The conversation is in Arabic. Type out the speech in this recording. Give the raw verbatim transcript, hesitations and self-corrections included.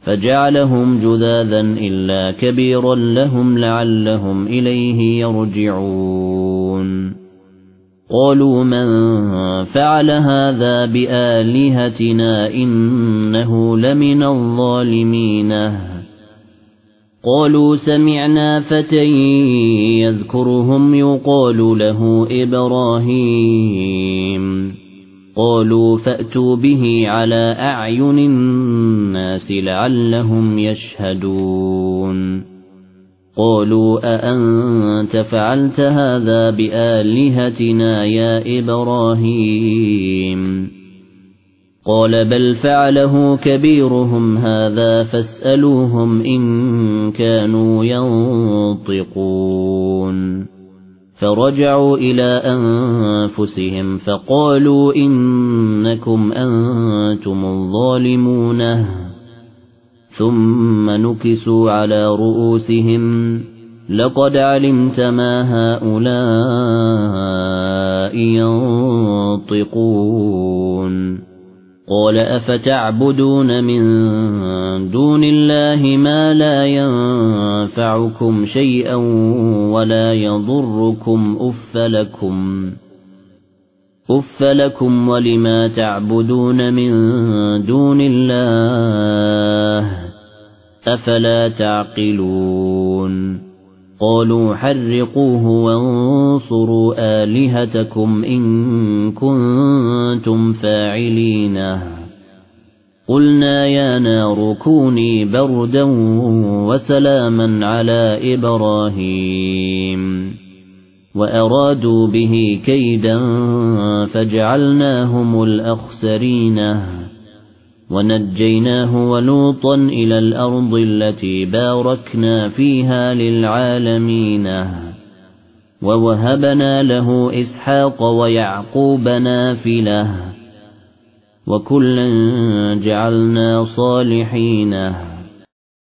فجعلهم جذاذا إلا كبيرا لهم لعلهم إليه يرجعون قالوا من فعل هذا بآلهتنا إنه لمن الظالمين قالوا سمعنا فتى يذكرهم يقال له إبراهيم قالوا فأتوا به على أعين الناس لعلهم يشهدون قالوا أأنت فعلت هذا بآلهتنا يا إبراهيم قال بل فعله كبيرهم هذا فاسألوهم إن كانوا ينطقون فرجعوا إلى أنفسهم فقالوا إنكم أنتم الظالمون ثم نكسوا على رؤوسهم لقد علمت ما هؤلاء ينطقون قال أفتعبدون من دون الله ما لا ينفعكم شيئا ولا يضركم أف لكم أف لكم ولما تعبدون من دون الله أفلا تعقلون قالوا حرقوه وانصروا آلهتكم إن كنتم فاعلين قلنا يا نار كوني بردا وسلاما على إبراهيم وأرادوا به كيدا فجعلناهم الأخسرين ونجيناه ولوطا إلى الأرض التي باركنا فيها للعالمين ووهبنا له إسحاق ويعقوب نافلة وكلا جعلنا صالحين